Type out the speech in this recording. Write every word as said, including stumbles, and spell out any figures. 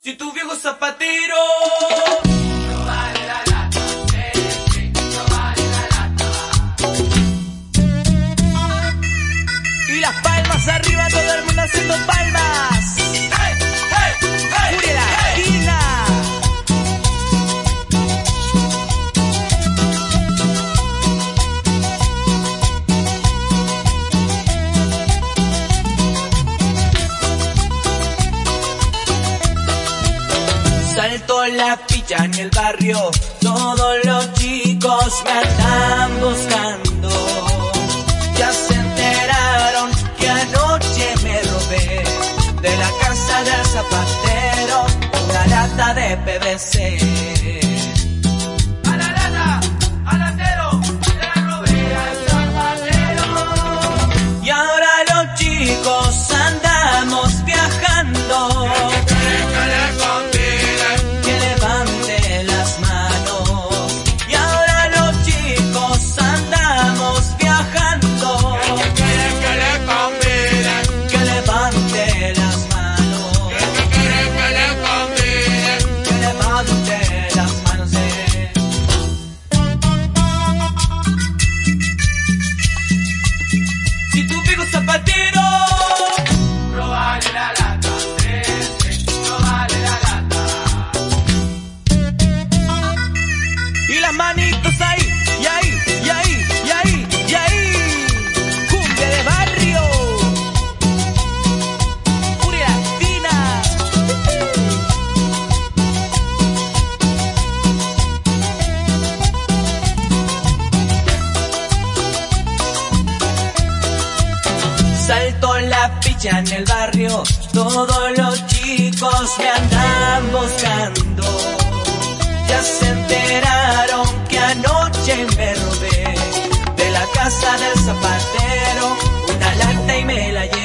Si tu viejo zapatero no vale la lata, eh, sí, no vale la lata. y las palmas arriba, todo el mundo haciendo palmas. Hey, hey, hey, Furia la hey. esquina. Salto la picha en el barrio, todos los chicos me andan buscando. Ya se enteraron que anoche me robé de la casa del zapatero una lata de P V C. A la lata, al acero, le la robé al zapatero. Y ahora los chicos andamos viajando. Si tu viejo zapatero no vale la lata, eh, sí, no vale la lata. y las manitos ahí, y ahí, y ahí, y ahí, y ahí, cumbia de barrio, furia latina. Salto la picha en el barrio, todos los chicos me andan buscando. Ya se enteraron que anoche me robé de la casa del zapatero una lata y me la llevé.